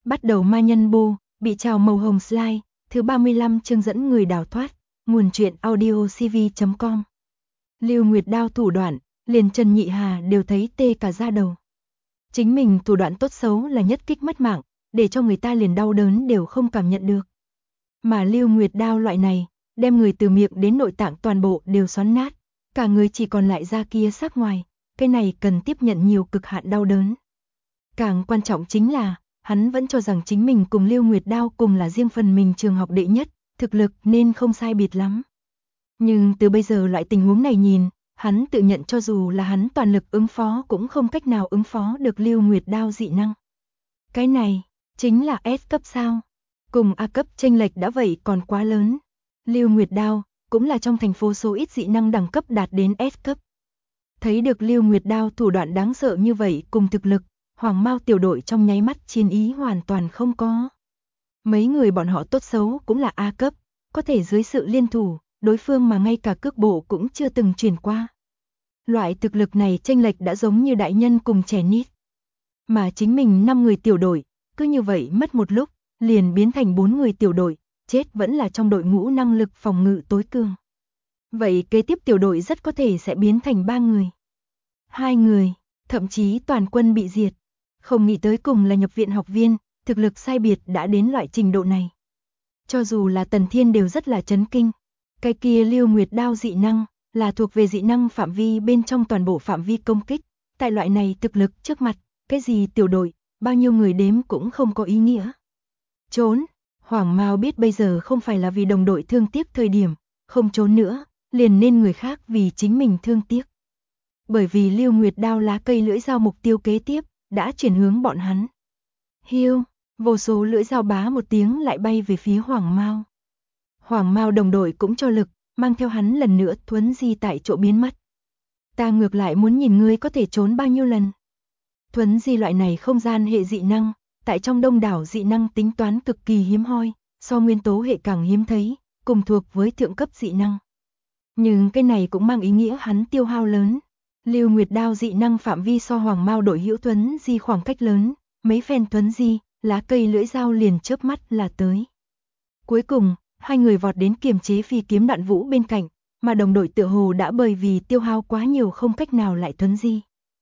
Bắt đầu ma nhân bô, bị trào màu hồng slide, thứ 35 chương dẫn người đào thoát, nguồn truyện audiocv.com. Lưu Nguyệt Đao thủ đoạn, liền Trần Nhị Hà đều thấy tê cả da đầu. Chính mình thủ đoạn tốt xấu là nhất kích mất mạng, để cho người ta liền đau đớn đều không cảm nhận được. Mà Lưu Nguyệt Đao loại này, đem người từ miệng đến nội tạng toàn bộ đều xoắn nát, cả người chỉ còn lại da kia xác ngoài, cái này cần tiếp nhận nhiều cực hạn đau đớn. Càng quan trọng chính là, hắn vẫn cho rằng chính mình cùng Lưu Nguyệt Đao cùng là riêng phần mình trường học đệ nhất, thực lực nên không sai biệt lắm. Nhưng từ bây giờ loại tình huống này nhìn, hắn tự nhận cho dù là hắn toàn lực ứng phó cũng không cách nào ứng phó được Lưu Nguyệt Đao dị năng. Cái này, chính là S cấp sao? Cùng A cấp chênh lệch đã vậy còn quá lớn. Lưu Nguyệt Đao, cũng là trong thành phố số ít dị năng đẳng cấp đạt đến S cấp. Thấy được Lưu Nguyệt Đao thủ đoạn đáng sợ như vậy cùng thực lực, Hoàng Mao tiểu đội trong nháy mắt chiến ý hoàn toàn không có. Mấy người bọn họ tốt xấu cũng là A cấp, có thể dưới sự liên thủ, đối phương mà ngay cả cước bộ cũng chưa từng chuyển qua. Loại thực lực này chênh lệch đã giống như đại nhân cùng trẻ nít. Mà chính mình 5 người tiểu đội, cứ như vậy mất một lúc, liền biến thành 4 người tiểu đội, chết vẫn là trong đội ngũ năng lực phòng ngự tối cường. Vậy kế tiếp tiểu đội rất có thể sẽ biến thành 3 người, 2 người, thậm chí toàn quân bị diệt. Không nghĩ tới cùng là nhập viện học viên, thực lực sai biệt đã đến loại trình độ này. Cho dù là Tần Thiên đều rất là chấn kinh. Cái kia Lưu Nguyệt Đao dị năng, là thuộc về dị năng phạm vi bên trong toàn bộ phạm vi công kích. Tại loại này thực lực trước mặt, cái gì tiểu đội, bao nhiêu người đếm cũng không có ý nghĩa. Trốn, Hoàng Mao biết bây giờ không phải là vì đồng đội thương tiếc thời điểm, không trốn nữa, liền nên người khác vì chính mình thương tiếc. Bởi vì Lưu Nguyệt Đao lá cây lưỡi dao mục tiêu kế tiếp, đã chuyển hướng bọn hắn. Hiu, vô số lưỡi dao bá một tiếng lại bay về phía Hoàng Mao. Hoàng Mao đồng đội cũng cho lực, mang theo hắn lần nữa thuấn di tại chỗ biến mất. Ta ngược lại muốn nhìn ngươi có thể trốn bao nhiêu lần. Thuấn di loại này không gian hệ dị năng, tại trong đông đảo dị năng tính toán cực kỳ hiếm hoi, so nguyên tố hệ càng hiếm thấy, cùng thuộc với thượng cấp dị năng. Nhưng cái này cũng mang ý nghĩa hắn tiêu hao lớn. Lưu Nguyệt Đao dị năng phạm vi so Hoàng Mao đội hữu thuấn di khoảng cách lớn, mấy phen thuấn di, lá cây lưỡi dao liền chớp mắt là tới. Cuối cùng, hai người vọt đến kiềm chế phi kiếm Đoạn Vũ bên cạnh, mà đồng đội tựa hồ đã bởi vì tiêu hao quá nhiều không cách nào lại thuấn di.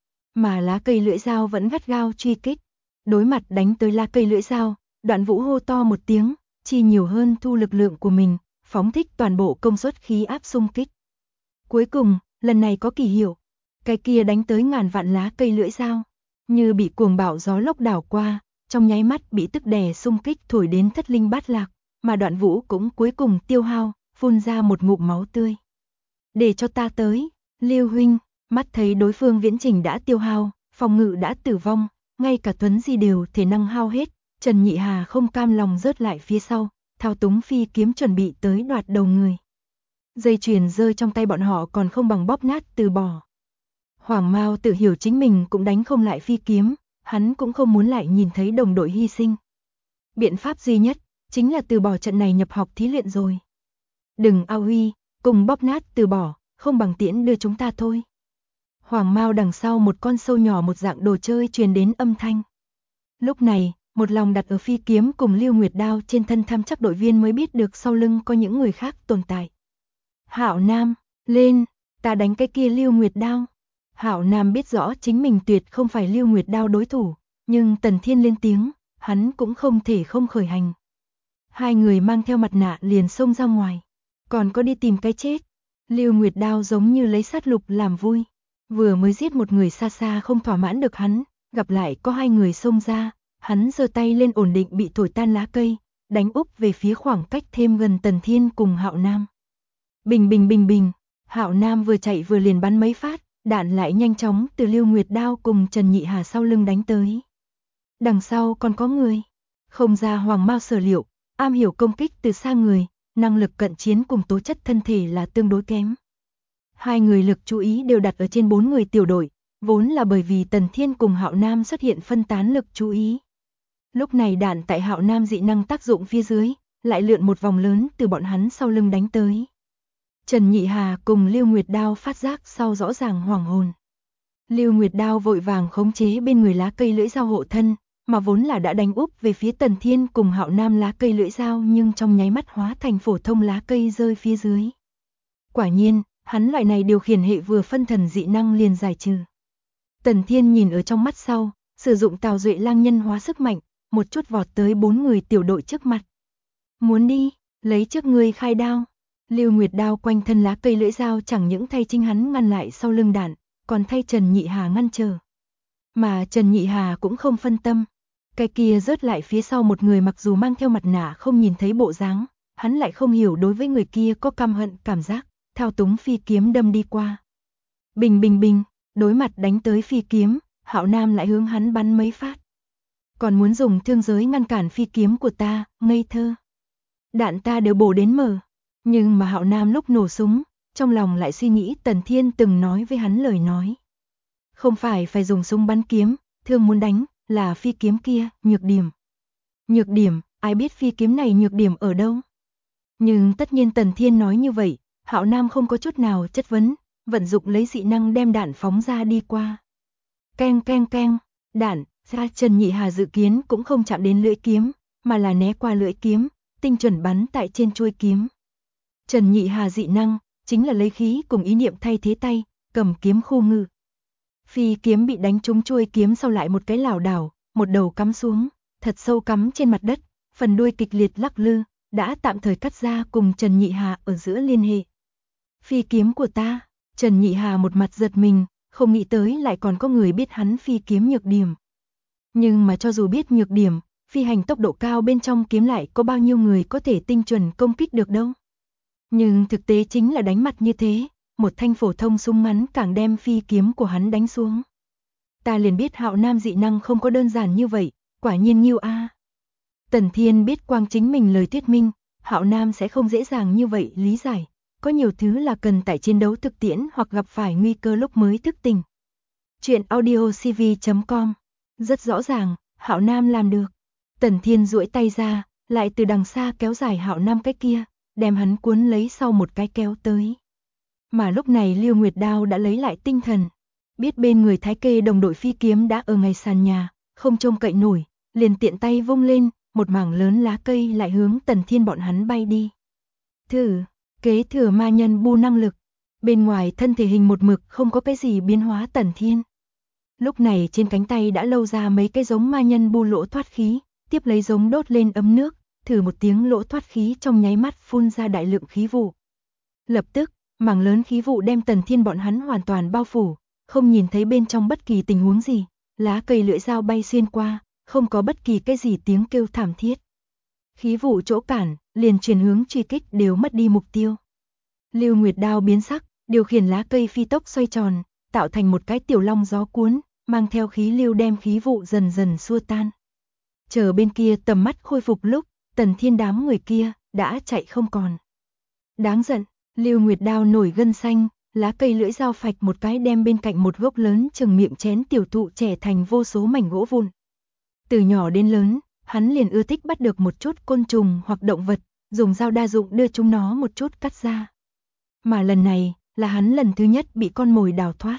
Mà lá cây lưỡi dao vẫn gắt gao truy kích. Đối mặt đánh tới lá cây lưỡi dao, Đoạn Vũ hô to một tiếng, chi nhiều hơn thu lực lượng của mình, phóng thích toàn bộ công suất khí áp xung kích. Cuối cùng, lần này có kỳ hiệu. Cái kia đánh tới ngàn vạn lá cây lưỡi dao, như bị cuồng bạo gió lốc đảo qua, trong nháy mắt bị tức đè xung kích thổi đến thất linh bát lạc, mà Đoạn Vũ cũng cuối cùng tiêu hao, phun ra một ngụm máu tươi. Để cho ta tới, Lưu huynh, mắt thấy đối phương viễn trình đã tiêu hao, phòng ngự đã tử vong, ngay cả thuấn di đều thể năng hao hết, Trần Nhị Hà không cam lòng rớt lại phía sau, thao túng phi kiếm chuẩn bị tới đoạt đầu người. Dây chuyền rơi trong tay bọn họ còn không bằng bóp nát từ bỏ. Hoàng Mao tự hiểu chính mình cũng đánh không lại phi kiếm, hắn cũng không muốn lại nhìn thấy đồng đội hy sinh. Biện pháp duy nhất, chính là từ bỏ trận này nhập học thí luyện rồi. Đừng ao huy, cùng bóp nát từ bỏ, không bằng tiễn đưa chúng ta thôi. Hoàng Mao đằng sau một con sâu nhỏ một dạng đồ chơi truyền đến âm thanh. Lúc này, một lòng đặt ở phi kiếm cùng Lưu Nguyệt Đao trên thân tham chắc đội viên mới biết được sau lưng có những người khác tồn tại. Hạo Nam, lên, ta đánh cái kia Lưu Nguyệt Đao. Hạo Nam biết rõ chính mình tuyệt không phải Lưu Nguyệt Đao đối thủ, nhưng Tần Thiên lên tiếng, hắn cũng không thể không khởi hành. Hai người mang theo mặt nạ liền xông ra ngoài, còn có đi tìm cái chết. Lưu Nguyệt Đao giống như lấy sát lục làm vui, vừa mới giết một người xa xa không thỏa mãn được hắn, gặp lại có hai người xông ra, hắn giơ tay lên ổn định bị thổi tan lá cây, đánh úp về phía khoảng cách thêm gần Tần Thiên cùng Hạo Nam. Bình bình bình bình, Hạo Nam vừa chạy vừa liền bắn mấy phát, đạn lại nhanh chóng từ Lưu Nguyệt Đao cùng Trần Nhị Hà sau lưng đánh tới. Đằng sau còn có người, không ra Hoàng Mao sở liệu, am hiểu công kích từ xa người, năng lực cận chiến cùng tố chất thân thể là tương đối kém. Hai người lực chú ý đều đặt ở trên 4 người tiểu đội, vốn là bởi vì Tần Thiên cùng Hạo Nam xuất hiện phân tán lực chú ý. Lúc này đạn tại Hạo Nam dị năng tác dụng phía dưới, lại lượn một vòng lớn từ bọn hắn sau lưng đánh tới. Trần Nhị Hà cùng Lưu Nguyệt Đao phát giác sau rõ ràng hoảng hồn. Lưu Nguyệt Đao vội vàng khống chế bên người lá cây lưỡi dao hộ thân, mà vốn là đã đánh úp về phía Tần Thiên cùng Hạo Nam lá cây lưỡi dao nhưng trong nháy mắt hóa thành phổ thông lá cây rơi phía dưới. Quả nhiên, hắn loại này điều khiển hệ vừa phân thần dị năng liền giải trừ. Tần Thiên nhìn ở trong mắt sau, sử dụng Tào Duệ lang nhân hóa sức mạnh, một chút vọt tới 4 người tiểu đội trước mặt. Muốn đi, lấy trước người khai đao. Lưu Nguyệt đao quanh thân lá cây lưỡi dao chẳng những thay chính hắn ngăn lại sau lưng đạn, còn thay Trần Nhị Hà ngăn trở. Mà Trần Nhị Hà cũng không phân tâm. Cái kia rớt lại phía sau một người mặc dù mang theo mặt nạ không nhìn thấy bộ dáng, hắn lại không hiểu đối với người kia có căm hận cảm giác, thao túng phi kiếm đâm đi qua. Bình bình bình, đối mặt đánh tới phi kiếm, Hạo Nam lại hướng hắn bắn mấy phát. Còn muốn dùng thương giới ngăn cản phi kiếm của ta, ngây thơ. Đạn ta đều bổ đến mở. Nhưng mà Hạo Nam lúc nổ súng, trong lòng lại suy nghĩ Tần Thiên từng nói với hắn lời nói. Không phải dùng súng bắn kiếm, thương muốn đánh, là phi kiếm kia, nhược điểm. Nhược điểm, ai biết phi kiếm này nhược điểm ở đâu? Nhưng tất nhiên Tần Thiên nói như vậy, Hạo Nam không có chút nào chất vấn, vận dụng lấy dị năng đem đạn phóng ra đi qua. Keng keng keng, đạn, ra Trần Nhị Hà dự kiến cũng không chạm đến lưỡi kiếm, mà là né qua lưỡi kiếm, tinh chuẩn bắn tại trên chuôi kiếm. Trần Nhị Hà dị năng, chính là lấy khí cùng ý niệm thay thế tay, cầm kiếm khu ngự. Phi kiếm bị đánh trúng chuôi kiếm sau lại một cái lảo đảo, một đầu cắm xuống, thật sâu cắm trên mặt đất, phần đuôi kịch liệt lắc lư, đã tạm thời cắt ra cùng Trần Nhị Hà ở giữa liên hệ. Phi kiếm của ta, Trần Nhị Hà một mặt giật mình, không nghĩ tới lại còn có người biết hắn phi kiếm nhược điểm. Nhưng mà cho dù biết nhược điểm, phi hành tốc độ cao bên trong kiếm lại có bao nhiêu người có thể tinh chuẩn công kích được đâu. Nhưng thực tế chính là đánh mặt như thế, một thanh phổ thông súng ngắn càng đem phi kiếm của hắn đánh xuống. Ta liền biết Hạo Nam dị năng không có đơn giản như vậy, quả nhiên nghiêu a. Tần Thiên biết quang chính mình lời thuyết minh, Hạo Nam sẽ không dễ dàng như vậy lý giải, có nhiều thứ là cần tại chiến đấu thực tiễn hoặc gặp phải nguy cơ lúc mới thức tỉnh. Chuyện audiocv.com. Rất rõ ràng, Hạo Nam làm được. Tần Thiên duỗi tay ra, lại từ đằng xa kéo dài Hạo Nam cái kia, đem hắn cuốn lấy sau một cái kéo tới. Mà lúc này Lưu Nguyệt Đao đã lấy lại tinh thần, biết bên người Thái Kê đồng đội phi kiếm đã ở ngay sàn nhà, không trông cậy nổi, liền tiện tay vung lên, một mảng lớn lá cây lại hướng Tần Thiên bọn hắn bay đi. Thử, kế thừa ma nhân bu năng lực, bên ngoài thân thể hình một mực không có cái gì biến hóa Tần Thiên. Lúc này trên cánh tay đã lâu ra mấy cái giống ma nhân bu lỗ thoát khí, tiếp lấy giống đốt lên ấm nước, thử một tiếng lỗ thoát khí trong nháy mắt phun ra đại lượng khí vụ. Lập tức, mảng lớn khí vụ đem Tần Thiên bọn hắn hoàn toàn bao phủ, không nhìn thấy bên trong bất kỳ tình huống gì, lá cây lưỡi dao bay xuyên qua, không có bất kỳ cái gì tiếng kêu thảm thiết. Khí vụ chỗ cản, liền chuyển hướng truy kích đều mất đi mục tiêu. Lưu Nguyệt Đao biến sắc, điều khiển lá cây phi tốc xoay tròn, tạo thành một cái tiểu long gió cuốn, mang theo khí lưu đem khí vụ dần dần xua tan. Chờ bên kia tầm mắt khôi phục lúc, Tần Thiên đám người kia đã chạy không còn. Đáng giận, Lưu Nguyệt Đao nổi gân xanh, lá cây lưỡi dao phạch một cái đem bên cạnh một gốc lớn chừng miệng chén tiểu thụ trẻ thành vô số mảnh gỗ vụn. Từ nhỏ đến lớn, hắn liền ưa thích bắt được một chút côn trùng hoặc động vật, dùng dao đa dụng đưa chúng nó một chút cắt ra. Mà lần này, là hắn lần thứ nhất bị con mồi đào thoát.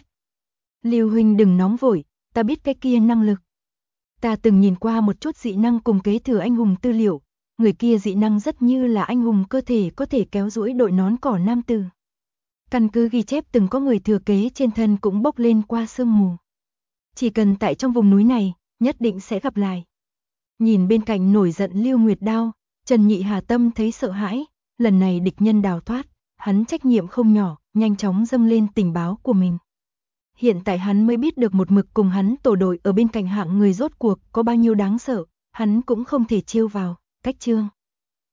Lưu huynh đừng nóng vội, ta biết cái kia năng lực. Ta từng nhìn qua một chút dị năng cùng kế thừa anh hùng tư liệu, người kia dị năng rất như là anh hùng cơ thể có thể kéo duỗi đội nón cỏ nam tử. Căn cứ ghi chép từng có người thừa kế trên thân cũng bốc lên qua sương mù. Chỉ cần tại trong vùng núi này, nhất định sẽ gặp lại. Nhìn bên cạnh nổi giận Lưu Nguyệt Đao, Trần Nhị Hà tâm thấy sợ hãi, lần này địch nhân đào thoát, hắn trách nhiệm không nhỏ, nhanh chóng dâng lên tình báo của mình. Hiện tại hắn mới biết được một mực cùng hắn tổ đội ở bên cạnh hạng người rốt cuộc có bao nhiêu đáng sợ, hắn cũng không thể trêu vào, cách chương.